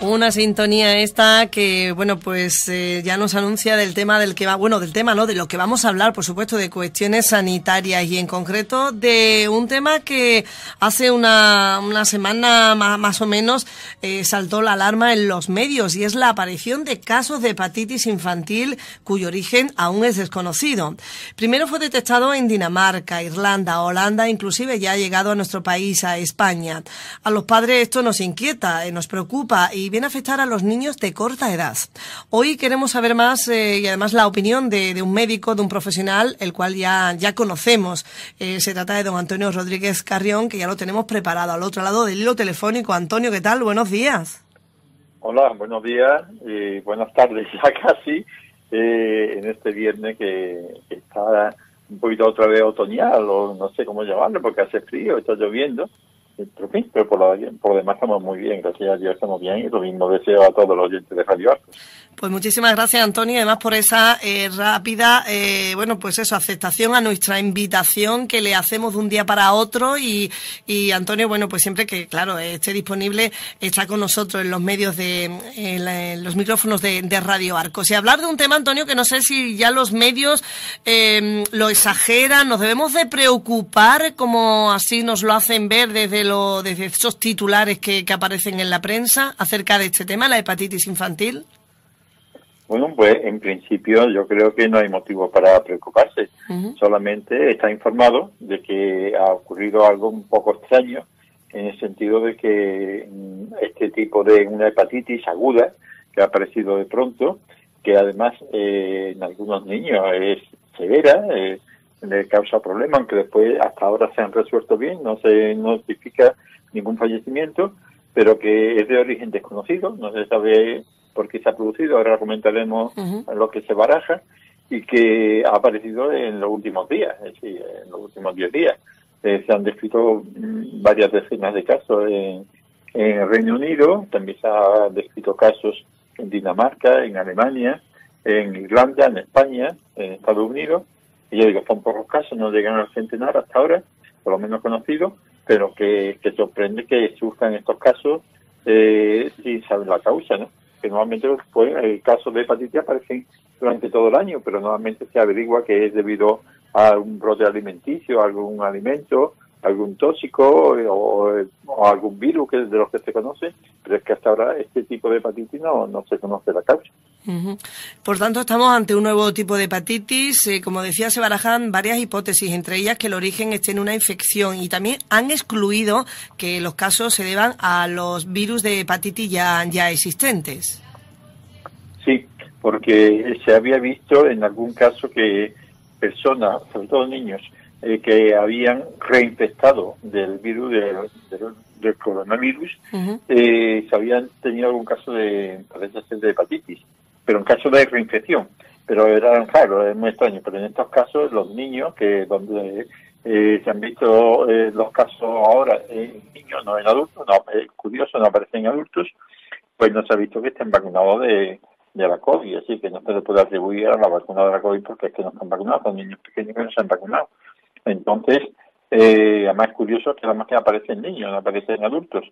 Una sintonía esta que, bueno, pues ya nos anuncia del tema del que va, bueno, del tema, ¿no? De lo que vamos a hablar, por supuesto, de cuestiones sanitarias y en concreto de un tema que hace una semana más o menos saltó la alarma en los medios y es la aparición de casos de hepatitis infantil cuyo origen aún es desconocido. Primero fue detectado en Dinamarca, Irlanda, Holanda, inclusive ya ha llegado a nuestro país, a España. A los padres esto nos inquieta, nos preocupa y viene a afectar a los niños de corta edad. Hoy queremos saber más y además la opinión de un médico, de un profesional, el cual ya conocemos. Se trata de don Antonio Rodríguez Carrión, que ya lo tenemos preparado al otro lado del hilo telefónico. Antonio, ¿qué tal? Buenos días. Hola, buenos días y buenas tardes ya casi, en este viernes que está un poquito otra vez otoñal o no sé cómo llamarlo porque hace frío, está lloviendo. Pero por demás estamos muy bien, gracias a Dios estamos bien y lo mismo deseo a todos los oyentes de Radio Arcos. Pues muchísimas gracias, Antonio, además por esa rápida, bueno, pues eso, aceptación a nuestra invitación que le hacemos de un día para otro y Antonio, bueno, pues siempre que, claro, esté disponible, está con nosotros en los medios en los micrófonos de Radio Arcos. Y hablar de un tema, Antonio, que no sé si ya los medios lo exageran, nos debemos de preocupar como así nos lo hacen ver desde esos titulares que aparecen en la prensa acerca de este tema, la hepatitis infantil. Bueno, pues en principio yo creo que no hay motivo para preocuparse. Solamente está informado de que ha ocurrido algo un poco extraño en el sentido de que este tipo de una hepatitis aguda que ha aparecido de pronto, que además en algunos niños es severa, le causa problemas, aunque después hasta ahora se han resuelto bien, no se notifica ningún fallecimiento, pero que es de origen desconocido, no se sabe por qué se ha producido, ahora comentaremos lo que se baraja, y que ha aparecido en los últimos días, es decir, en los últimos 10 días. Se han descrito varias decenas de casos en el Reino Unido, también se han descrito casos en Dinamarca, en Alemania, en Irlanda, en España, en Estados Unidos, y yo digo, son pocos casos, no llegan al centenar hasta ahora, por lo menos conocidos, pero que sorprende que surjan estos casos sin saber la causa, ¿no? Que normalmente pues, casos de hepatitis aparecen durante todo el año, pero normalmente se averigua que es debido a un brote alimenticio, a algún alimento, algún tóxico o algún virus que de los que se conoce, pero es que hasta ahora este tipo de hepatitis no se conoce la causa. Por tanto, estamos ante un nuevo tipo de hepatitis. Como decía, se barajan varias hipótesis, entre ellas que el origen esté en una infección y también han excluido que los casos se deban a los virus de hepatitis ya existentes. Sí, porque se había visto en algún caso que personas, sobre todo niños, que habían reinfectado del virus del coronavirus, se habían tenido algún caso parece ser de hepatitis, pero en caso de reinfección, pero era raro, es muy extraño, pero en estos casos los niños, que donde se han visto los casos ahora en niños, no en adultos, curioso, no aparecen en adultos, pues no se ha visto que estén vacunados de la COVID, así que no se le puede atribuir a la vacuna de la COVID porque es que no están vacunados, son niños pequeños que no se han vacunado. Entonces, además es curioso que además que aparece en niños, no aparece en adultos.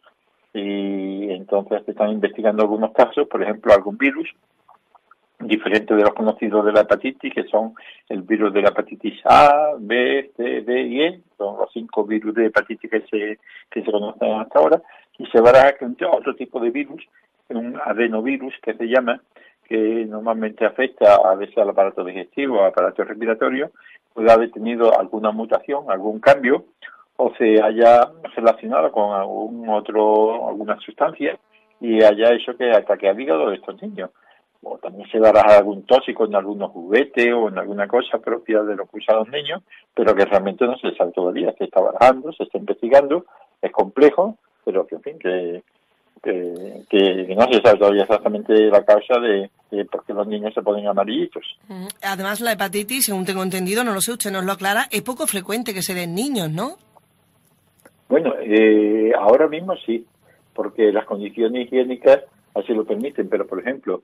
Y entonces se están investigando algunos casos, por ejemplo, algún virus diferente de los conocidos de la hepatitis, que son el virus de la hepatitis A, B, C, D y E, son los 5 virus de hepatitis que se conocen hasta ahora, y se baraja otro tipo de virus, un adenovirus que se llama, que normalmente afecta a veces al aparato digestivo, al aparato respiratorio, puede haber tenido alguna mutación, algún cambio, o se haya relacionado con alguna sustancia y haya hecho que ataque al hígado de estos niños. O también se dará algún tóxico en algunos juguetes o en alguna cosa propia de lo que usan los niños, pero que realmente no se sabe todavía. Se está barajando, se está investigando, es complejo, pero que en fin, que no se sabe todavía exactamente la causa de por qué los niños se ponen amarillitos. Además, la hepatitis, según tengo entendido, no lo sé, usted nos lo aclara, es poco frecuente que se den niños, ¿no? Bueno, ahora mismo sí, porque las condiciones higiénicas así lo permiten, pero por ejemplo,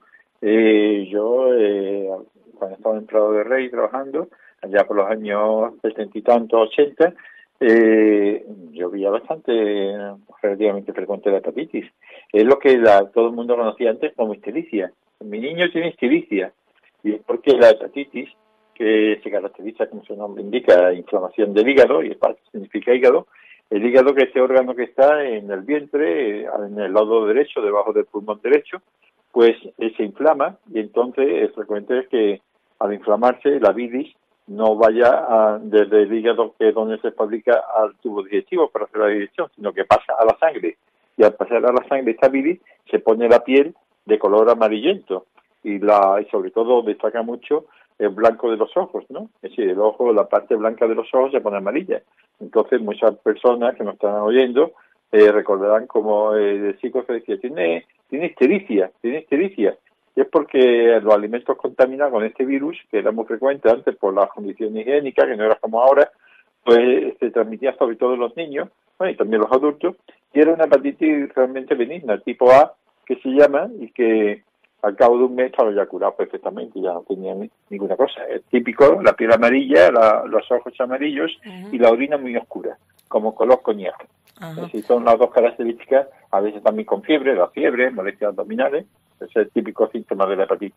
yo cuando estaba en Prado de Rey trabajando, allá por los años 70 y tantos, 80, Yo veía bastante, relativamente frecuente la hepatitis. Es lo que todo el mundo conocía antes como ictericia. Mi niño tiene ictericia, y es porque la hepatitis, que se caracteriza, como su nombre indica, inflamación del hígado, y hepatitis significa hígado, el hígado, que es ese órgano que está en el vientre, en el lado derecho, debajo del pulmón derecho, pues se inflama, y entonces es frecuente que al inflamarse la bilis no vaya desde el hígado, que es donde se fabrica, al tubo digestivo para hacer la digestión, sino que pasa a la sangre. Y al pasar a la sangre esta bilis, se pone la piel de color amarillento. Y sobre todo destaca mucho el blanco de los ojos, ¿no? Es decir, el ojo, la parte blanca de los ojos se pone amarilla. Entonces, muchas personas que nos están oyendo recordarán como el chico que decía, tiene ictericia. Y es porque los alimentos contaminados con este virus, que era muy frecuente antes por la condición higiénica, que no era como ahora, pues se transmitía sobre todo en los niños, bueno, y también los adultos, y era una hepatitis realmente benigna, tipo A, que se llama, y que al cabo de un mes estaba ya curado perfectamente, ya no tenía ninguna cosa. Es típico, la piel amarilla, los ojos amarillos y la orina muy oscura, como color coñac. Es decir, son las dos características, a veces también con fiebre, molestias abdominales. Es el típico síntoma de la hepatitis.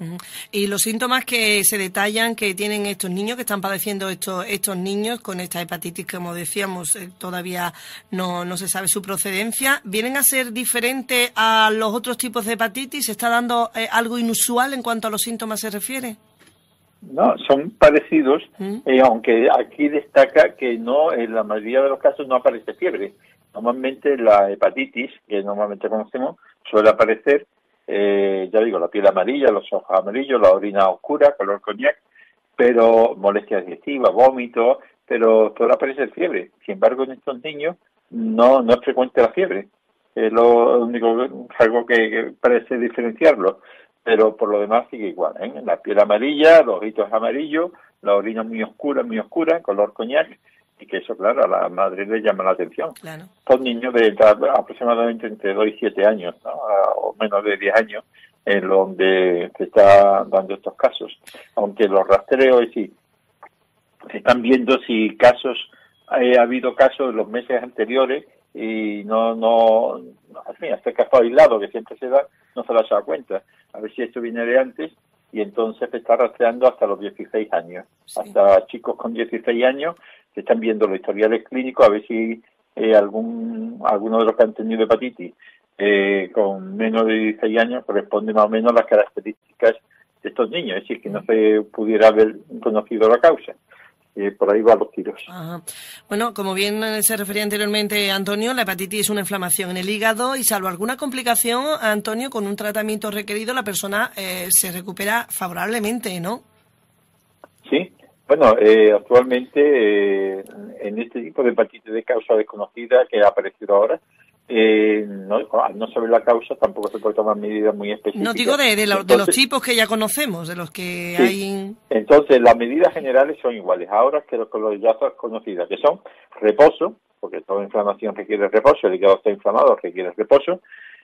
Y los síntomas que se detallan que tienen estos niños, que están padeciendo estos niños con esta hepatitis, como decíamos, todavía no se sabe su procedencia, ¿vienen a ser diferentes a los otros tipos de hepatitis? ¿Se está dando algo inusual en cuanto a los síntomas se refiere? No, son parecidos, aunque aquí destaca que no, en la mayoría de los casos no aparece fiebre. Normalmente la hepatitis, que normalmente conocemos, suele aparecer, ya digo, la piel amarilla, los ojos amarillos, la orina oscura, color coñac, pero molestias digestivas, vómitos, pero suele aparecer fiebre. Sin embargo, en estos niños no es frecuente la fiebre. Es lo único, algo que parece diferenciarlo. Pero por lo demás sigue igual, ¿eh? La piel amarilla, los ojitos amarillos, la orina muy oscura, color coñac, y que eso, claro, a la madre le llama la atención. Claro. Son niños de aproximadamente entre 2 y 7 años, ¿no? O menos de 10 años, en donde se está dando estos casos. Aunque los rastreos, sí, se están viendo si ha habido casos en los meses anteriores, y al fin, hasta el caso aislado que siempre se da, no se las da cuenta. A ver si esto viene de antes, y entonces se está rastreando hasta los 16 años. Sí. Hasta chicos con 16 años se están viendo los historiales clínicos, a ver si alguno de los que han tenido hepatitis con menos de 16 años corresponde más o menos a las características de estos niños, es decir, que no se pudiera haber conocido la causa. Por ahí van los tiros. Ajá. Bueno, como bien se refería anteriormente Antonio, la hepatitis es una inflamación en el hígado y salvo alguna complicación, Antonio, con un tratamiento requerido, la persona se recupera favorablemente, ¿no? Sí. Bueno, actualmente en este tipo de hepatitis de causa desconocida que ha aparecido ahora, al no saber la causa tampoco se puede tomar medidas muy específicas. No digo de los tipos que ya conocemos, de los que hay. Entonces, las medidas generales son iguales ahora que los ya son conocidas, que son reposo, porque toda inflamación requiere reposo, el hígado está inflamado, requiere reposo,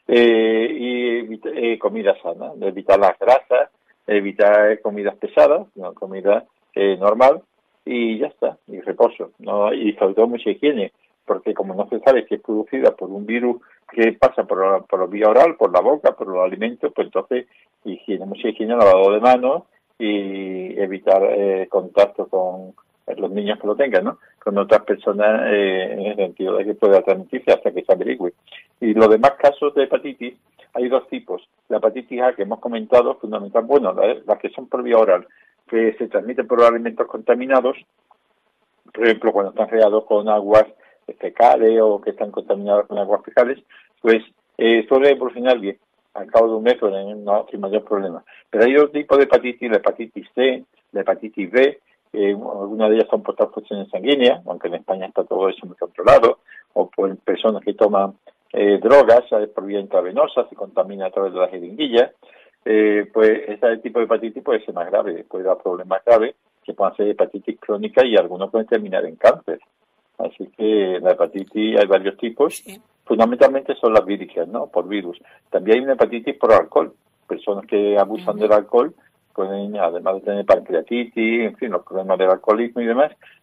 y comida sana, evitar las grasas, evitar comidas pesadas, no, comida normal, y ya está, y reposo, ¿no? Y sobre todo mucha higiene, porque como no se sabe si es producida por un virus que pasa por la vía oral, por la boca, por los alimentos, pues entonces mucha higiene, lavado de manos y evitar contacto con los niños que lo tengan, ¿no? Con otras personas en el sentido de que pueda transmitirse hasta que se averigüe. Y los demás casos de hepatitis, hay dos tipos. La hepatitis A que hemos comentado, fundamental, bueno, las que son por vía oral, que se transmiten por los alimentos contaminados, por ejemplo, cuando están regados con aguas fecales o que están contaminados con aguas fecales, pues suele evolucionar bien. Al cabo de un mes no sin mayor problema. Pero hay otro tipo de hepatitis, la hepatitis C, la hepatitis B, algunas de ellas son por transfusiones sanguíneas, aunque en España está todo eso muy controlado, o por personas que toman drogas por vía intravenosa, se contamina a través de la jeringuilla, pues ese tipo de hepatitis puede ser más grave, puede dar problemas graves, que pueden ser hepatitis crónica y algunos pueden terminar en cáncer. Así que la hepatitis hay varios tipos, sí. Fundamentalmente son las víricas, ¿no? Por virus. También hay una hepatitis por alcohol. Personas que abusan del alcohol pueden, además de tener pancreatitis, en fin, los problemas del alcoholismo y demás,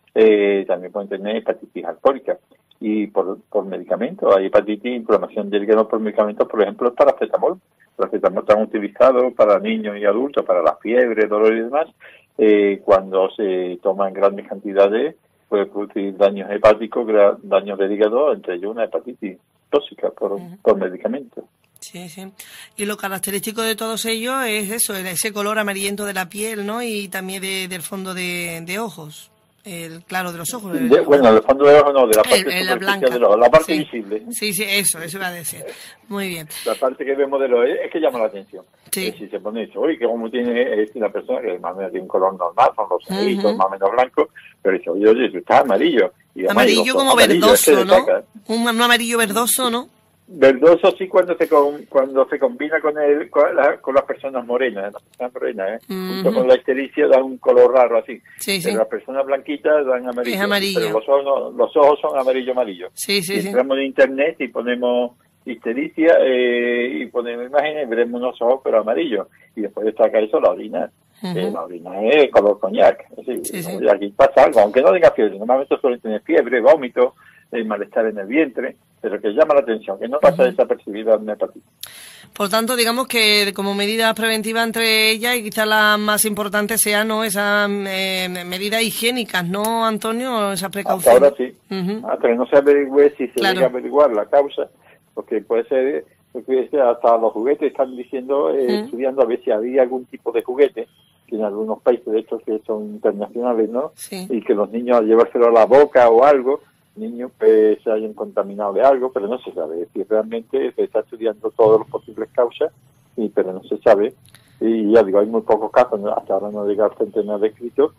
también pueden tener hepatitis alcohólica. Y por medicamentos, hay hepatitis, inflamación del hígado por medicamentos, por ejemplo, el paracetamol. El paracetamol está utilizado para niños y adultos, para la fiebre, dolor y demás. Cuando se toman grandes cantidades, puede producir daños hepáticos, daños del hígado, entre ellos una hepatitis tóxica por medicamentos. Sí, sí. Y lo característico de todos ellos es eso, ese color amarillento de la piel, ¿no? Y también del fondo de ojos. Claro, de los ojos. Bueno, del fondo de ojos no, de la parte la blanca. de los ojos, la parte visible. Sí, sí, eso iba a decir. Muy bien. La parte que vemos de los ojos es que llama la atención. Sí. Si se pone eso, oye, que como tiene una persona que más o menos tiene un color normal, son rosaditos, más o menos blancos, pero dice, oye, tú estás amarillo. Y amarillo como verdoso, ¿no? Un amarillo verdoso, ¿no? Verdoso sí cuando se combina con las personas morenas, junto con la ictericia da un color raro así. Sí, pero las personas blanquitas dan amarillo. Es amarillo. Pero los ojos son amarillo. Sí, sí, entramos en internet y ponemos ictericia y ponemos imágenes y veremos unos ojos pero amarillos. Y después destaca eso la orina. La orina es color coñac. Y aquí pasa algo, aunque no tenga fiebre. Normalmente suelen tener fiebre, vómito, malestar en el vientre, pero que llama la atención, que no pasa desapercibida una hepatitis. Por tanto, digamos que como medida preventiva entre ellas, y quizá la más importante sea no esas medidas higiénicas, ¿no, Antonio? Esas precauciones. Hasta ahora sí. Hasta que no se averigüe si se llega a averiguar la causa, porque puede ser, hasta los juguetes están diciendo, estudiando a ver si había algún tipo de juguete, que en algunos países de estos que son internacionales, ¿no? Sí. Y que los niños al llevárselo a la boca o algo, niños se hayan contaminado de algo, pero no se sabe si realmente se está estudiando todas las posibles causas, pero no se sabe. Y ya digo, hay muy pocos casos, hasta ahora no ha llegado a centenar de escritos,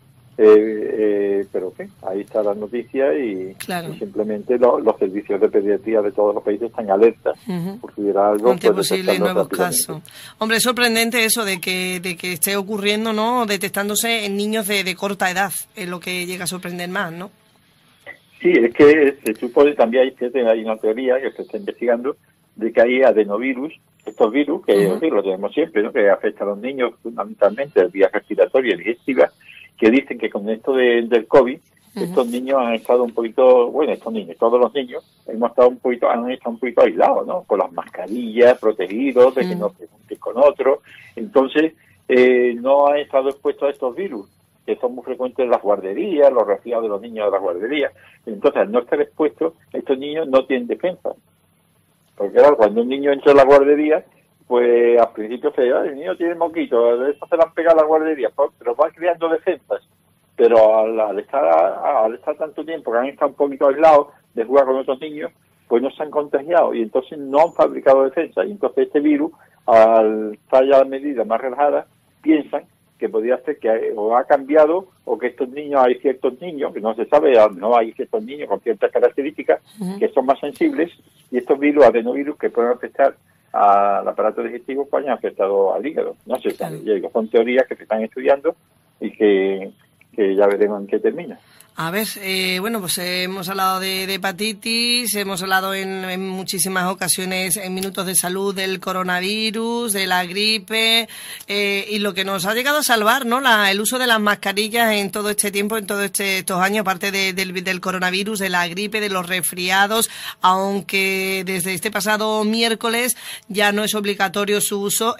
pero ¿qué? Ahí está la noticia y simplemente los servicios de pediatría de todos los países están alertas por si hubiera algo. Ante posibles nuevos casos. Hombre, es sorprendente eso de que esté ocurriendo, ¿no? Detectándose en niños de corta edad, es lo que llega a sorprender más, ¿no? Sí, es que se supone, también hay una teoría que se está investigando de que hay adenovirus, estos virus que lo tenemos siempre, ¿no? Que afectan a los niños fundamentalmente, el vía respiratoria y digestiva, que dicen que con esto del COVID, estos niños han estado un poquito, bueno, estos niños, todos los niños, han estado un poquito aislados, ¿no? Con las mascarillas, protegidos, de que no se junten con otros. Entonces, no han estado expuestos a estos virus, que son muy frecuentes en las guarderías, los resfriados de los niños de las guarderías. Entonces, al no estar expuestos, estos niños no tienen defensa. Porque claro, cuando un niño entra a la guardería, pues al principio el niño tiene moquito, eso se le han pegado a la guardería, pero va creando defensas. Pero al estar tanto tiempo, que han estado un poquito aislados de jugar con otros niños, pues no se han contagiado y entonces no han fabricado defensas. Y entonces este virus, al estar ya a medida más relajada, piensan que podría ser que o ha cambiado o que estos niños, hay ciertos niños, que no se sabe, no hay ciertos niños con ciertas características que son más sensibles y estos virus, adenovirus, que pueden afectar al aparato digestivo, pues han afectado al hígado. No se sabe, ya digo, son teorías que se están estudiando y que ya veremos en qué termina. A ver, bueno, pues hemos hablado de hepatitis, hemos hablado en muchísimas ocasiones en Minutos de Salud del coronavirus, de la gripe, y lo que nos ha llegado a salvar, ¿no? El uso de las mascarillas en todo este tiempo, en todos estos años, aparte del coronavirus, de la gripe, de los resfriados, aunque desde este pasado miércoles ya no es obligatorio su uso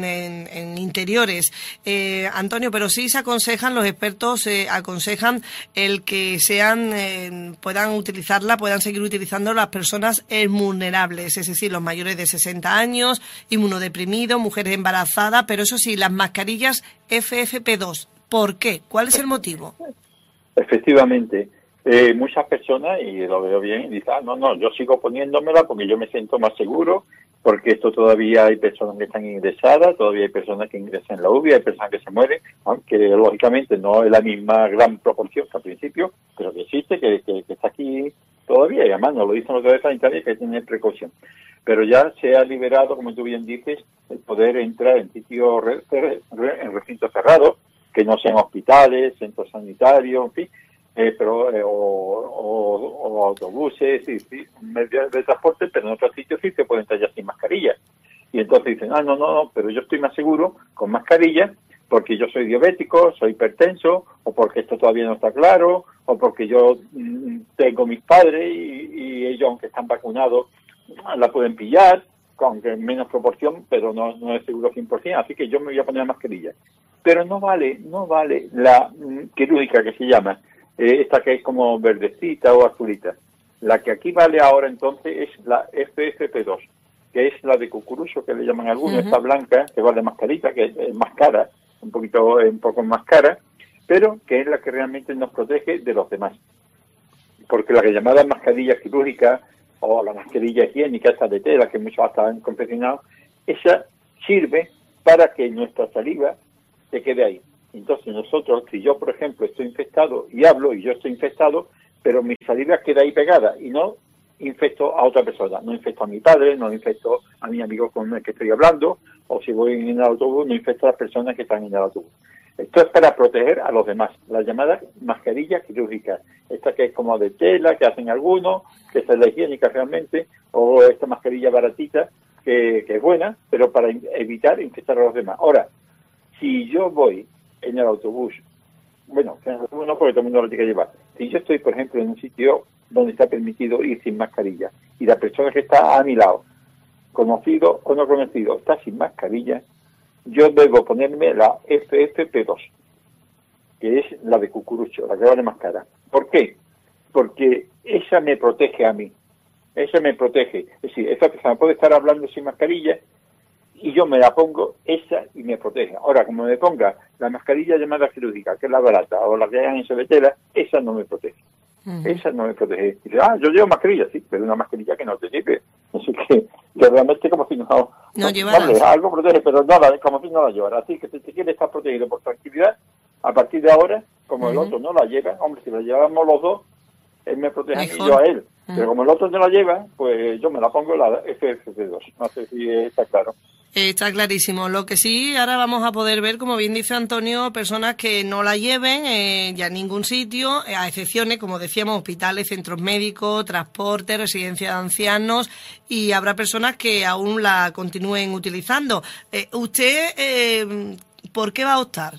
en interiores. Antonio, pero sí se aconsejan, los expertos aconsejan el que puedan seguir utilizando las personas vulnerables, es decir, los mayores de 60 años, inmunodeprimidos, mujeres embarazadas, pero eso sí, las mascarillas FFP2. ¿Por qué? ¿Cuál es el motivo? Efectivamente, muchas personas, y lo veo bien, dicen, no, yo sigo poniéndomela porque yo me siento más seguro, porque esto todavía hay personas que están ingresadas, todavía hay personas que ingresan en la UBI, hay personas que se mueren, aunque lógicamente no es la misma gran proporción que al principio, pero que existe, que está aquí todavía, y además nos lo dicen los de sanitarios, que hay que tener precaución. Pero ya se ha liberado, como tú bien dices, el poder entrar en sitios, en recintos cerrados, que no sean hospitales, centros sanitarios, en fin, o autobuses, sí, medios de transporte, pero en otros sitios sí se pueden entrar ya sin mascarilla. Y entonces dicen, no, pero yo estoy más seguro con mascarilla porque yo soy diabético, soy hipertenso, o porque esto todavía no está claro, o porque yo tengo mis padres y ellos, aunque están vacunados, la pueden pillar, aunque en menos proporción, pero no es seguro 100%, así que yo me voy a poner mascarilla. Pero no vale la quirúrgica que se llama, esta que es como verdecita o azulita. La que aquí vale ahora entonces es la FFP2, que es la de cucurucho, que le llaman algunos, esta blanca, que vale más carita, que es más cara, un poco más cara, pero que es la que realmente nos protege de los demás. Porque la que llamada mascarilla quirúrgica o la mascarilla higiénica, esa de tela, que muchos hasta han confeccionado, esa sirve para que nuestra saliva se quede ahí. Entonces nosotros, si yo, por ejemplo, estoy infectado y hablo y yo estoy infectado, pero mi saliva queda ahí pegada y no infecto a otra persona, no infecto a mi padre, no infecto a mi amigo con el que estoy hablando, o si voy en el autobús, no infecto a las personas que están en el autobús. Esto es para proteger a los demás, la llamada mascarilla quirúrgica, esta que es como de tela, que hacen algunos, que esta es la higiénica realmente, o esta mascarilla baratita, que es buena, pero para evitar infectar a los demás. Ahora, si yo voy en el autobús, bueno, en el autobús no, porque todo el mundo lo tiene que llevar. Si yo estoy, por ejemplo, en un sitio donde está permitido ir sin mascarilla y la persona que está a mi lado, conocido o no conocido, está sin mascarilla, yo debo ponerme la FFP2, que es la de cucurucho, la que vale más cara. ¿Por qué? Porque esa me protege a mí, esa me protege. Es decir, esa persona puede estar hablando sin mascarilla y yo me la pongo esa y me protege. Ahora, como me ponga la mascarilla llamada quirúrgica, que es la barata, o la que hayan en sobretela, esa no me protege. Esa no me protege. Y dice, yo llevo mascarilla, sí, pero una mascarilla que no te sirve. Así que realmente como si no llevaras. Vale, algo protege, pero nada, como si no la llevara. Así que si te quieres estar protegido por tranquilidad, a partir de ahora, como el otro no la lleva, hombre, si la llevamos los dos, él me protege a mí y yo a él. Pero como el otro no la lleva, pues yo me la pongo la FFP2. No sé si está claro. Está clarísimo. Lo que sí, ahora vamos a poder ver, como bien dice Antonio, personas que no la lleven ya en ningún sitio, a excepciones, como decíamos, hospitales, centros médicos, transporte, residencias de ancianos, y habrá personas que aún la continúen utilizando. ¿Usted por qué va a optar?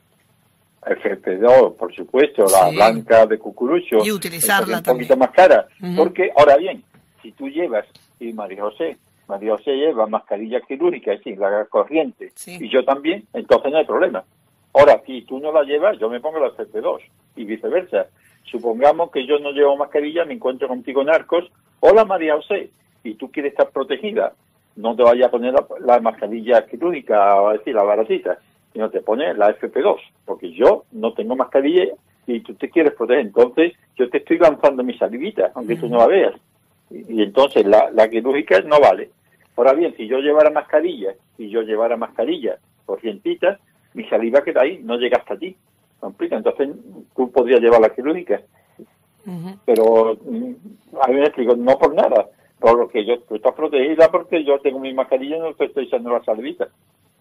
FFP2, por supuesto, la blanca de cucurucho. Y utilizarla un también. poquito más cara. Porque, ahora bien, si tú llevas, y María José lleva mascarilla quirúrgica, es decir, la corriente, y yo también, entonces no hay problema. Ahora, si tú no la llevas, yo me pongo la FFP2, y viceversa. Supongamos que yo no llevo mascarilla, me encuentro contigo en Arcos, hola María José, y tú quieres estar protegida, no te vayas a poner la mascarilla quirúrgica, o decir, la baratita, sino te pones la FP2, porque yo no tengo mascarilla y tú te quieres proteger, entonces yo te estoy lanzando mi salivita, aunque tú no la veas, y entonces la quirúrgica no vale. Ahora bien, si yo llevara mascarilla corrientita, mi saliva queda ahí, no llega hasta ti, ¿complica? Entonces tú podrías llevar la quirúrgica, pero a mí me explico, no por nada, por lo que tú estás protegida porque yo tengo mi mascarilla y no te estoy echando la salivita.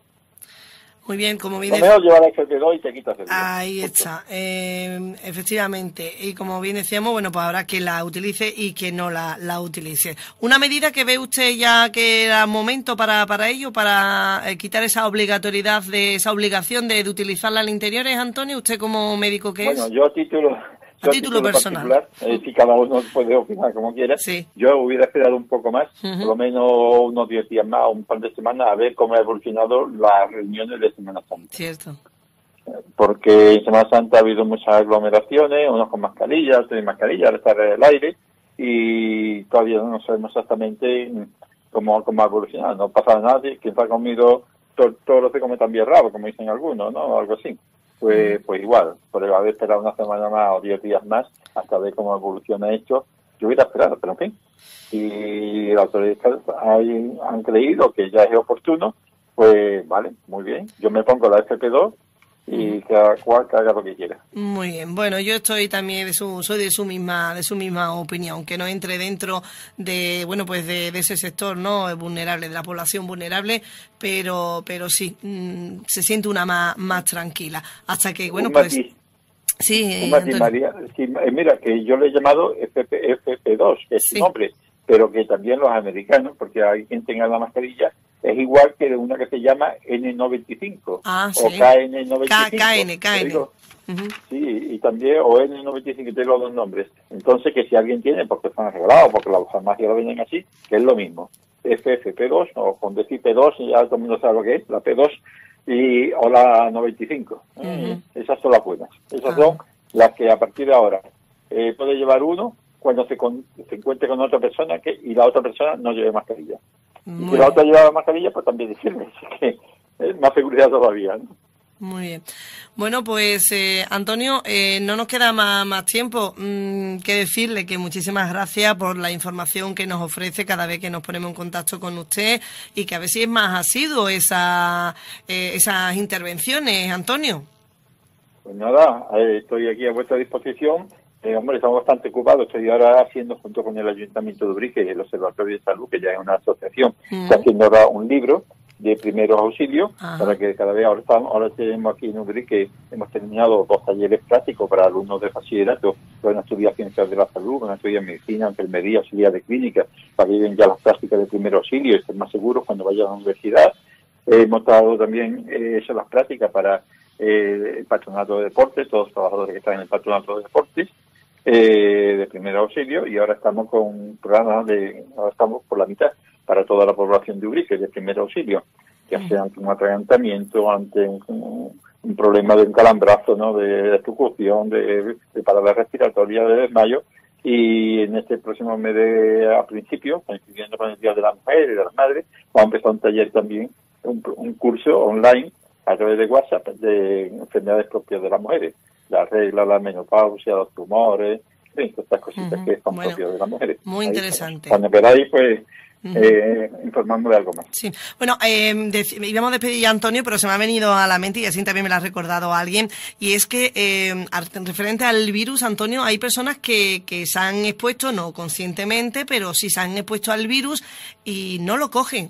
Muy bien, como bien lo mejor llevar la FP2 y te quitas el ahí está, efectivamente. Y como bien decíamos, bueno, pues habrá quien la utilice y quien no la utilice. Una medida que ve usted ya que era momento para ello, para quitar esa obligatoriedad, esa obligación de utilizarla al interior, ¿es, Antonio? ¿Usted como médico que es? Bueno, yo a título personal, si cada uno puede opinar como quiera, yo hubiera esperado un poco más, por lo menos unos 10 días más, un par de semanas, a ver cómo ha evolucionado las reuniones de Semana Santa. Cierto. Porque en Semana Santa ha habido muchas aglomeraciones, unos con mascarillas, otros sin mascarilla, ahora está el aire, y todavía no sabemos exactamente cómo ha evolucionado. No pasa nada, quien se ha comido todo lo que come también rabo, como dicen algunos, ¿no? Algo así. Pues igual, por haber esperado una semana más o 10 días más hasta ver cómo evoluciona esto, yo hubiera esperado, pero en fin. Si las autoridades han creído que ya es oportuno, pues vale, muy bien. Yo me pongo la FP2 y cada cual que haga lo que quiera. Muy bien. Bueno, yo estoy también soy de su misma opinión, que no entre dentro de, bueno, pues de ese sector, ¿no?, vulnerable, de la población vulnerable, pero sí, se siente una más tranquila, hasta que, bueno, pues sí, María, mira, que yo le he llamado FP2, que es su nombre, pero que también los americanos, porque hay quien tenga la mascarilla es igual que una que se llama N95 o sí. KN95. KN. Sí, y también, o N95, tengo los dos nombres. Entonces, que si alguien tiene, porque están regalados, porque las farmacias lo venden así, que es lo mismo. FFP2, o con decir P2, ya todo el mundo sabe lo que es, la P2, o la 95. Esas son las buenas. Esas son las que a partir de ahora puede llevar uno cuando se encuentre con otra persona y la otra persona no lleve mascarilla. Y si la otra lleva mascarilla, pues también decirle. Así que es más seguridad todavía, ¿no? Muy bien. Bueno, pues Antonio, no nos queda más tiempo que decirle que muchísimas gracias por la información que nos ofrece cada vez que nos ponemos en contacto con usted y que a ver si es más asiduo esas intervenciones, Antonio. Pues nada, estoy aquí a vuestra disposición. Hombre, estamos bastante ocupados. Estoy ahora haciendo, junto con el Ayuntamiento de Ubrique y el Observatorio de Salud, que ya es una asociación, está haciendo ahora un libro de primeros auxilios, para que cada vez ahora tenemos aquí en Ubrique, hemos terminado 2 talleres prácticos para alumnos de bachillerato que van a estudiar ciencias de la salud, van a estudiar medicina, enfermería, auxiliar de clínica, para que lleven ya las prácticas de primeros auxilios y estén más seguros cuando vayan a la universidad. Hemos dado también las prácticas para el patronato de deportes, todos los trabajadores que están en el patronato de deportes, de primer auxilio, y ahora estamos con un programa ahora estamos por la mitad para toda la población de Ubrique de primer auxilio, ya sea ante un atragantamiento, ante un problema de un calambrazo, ¿no?, de estrucción, de parada respiratoria, de desmayo. Y en este próximo mes a principio, coincidiendo con el Día de la Mujer y de las Madres, vamos a empezar un taller también, un curso online a través de WhatsApp de enfermedades propias de las mujeres, la regla, la menopausia, los tumores, estas cositas que son propias de las mujeres. Muy interesante. Cuando queráis, pues informarme de algo más. Sí. Bueno, íbamos a despedir ya a Antonio, pero se me ha venido a la mente y así también me lo ha recordado alguien, y es que referente al virus, Antonio, hay personas que se han expuesto, no conscientemente, pero sí se han expuesto al virus y no lo cogen.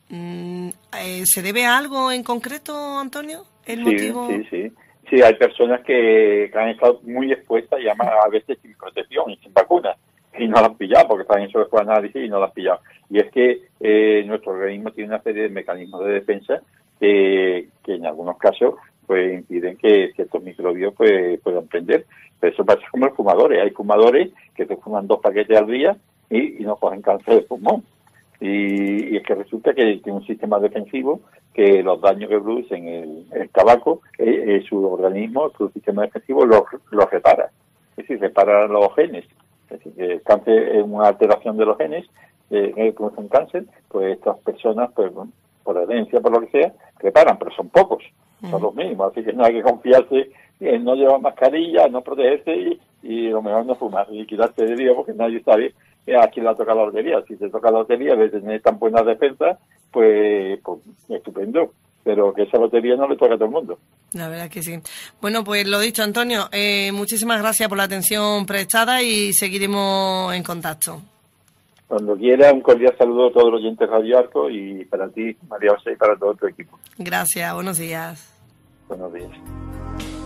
¿Se debe a algo en concreto, Antonio? ¿El motivo? Sí, hay personas que han estado muy expuestas y además a veces sin protección y sin vacunas, y no las han pillado, porque están hechos los análisis y no las han pillado. Y es que nuestro organismo tiene una serie de mecanismos de defensa que en algunos casos pues impiden que ciertos microbios pues puedan prender. Pero eso pasa como los fumadores. Hay fumadores que se fuman 2 paquetes al día y no cogen cáncer de pulmón. Y es que resulta que tiene un sistema defensivo que los daños que producen el tabaco, su organismo, su sistema defensivo lo repara. Es decir, repara los genes. Es decir, que el cáncer es una alteración de los genes que producen cáncer, pues estas personas, pues por herencia, por lo que sea, reparan, pero son pocos, son los mismos. Así que no hay que confiarse en no llevar mascarilla, no protegerse y lo mejor no fumar y quitarse de día, porque nadie sabe a quién le toca la lotería. Si te toca la lotería de tener tan buenas defensas, pues estupendo, pero que esa lotería no le toca a todo el mundo. La verdad que sí. Bueno, pues lo dicho, Antonio, muchísimas gracias por la atención prestada y seguiremos en contacto. Cuando quiera, un cordial saludo a todos los oyentes de Radio Arco y para ti, María José, y para todo tu equipo. Gracias, buenos días. Buenos días.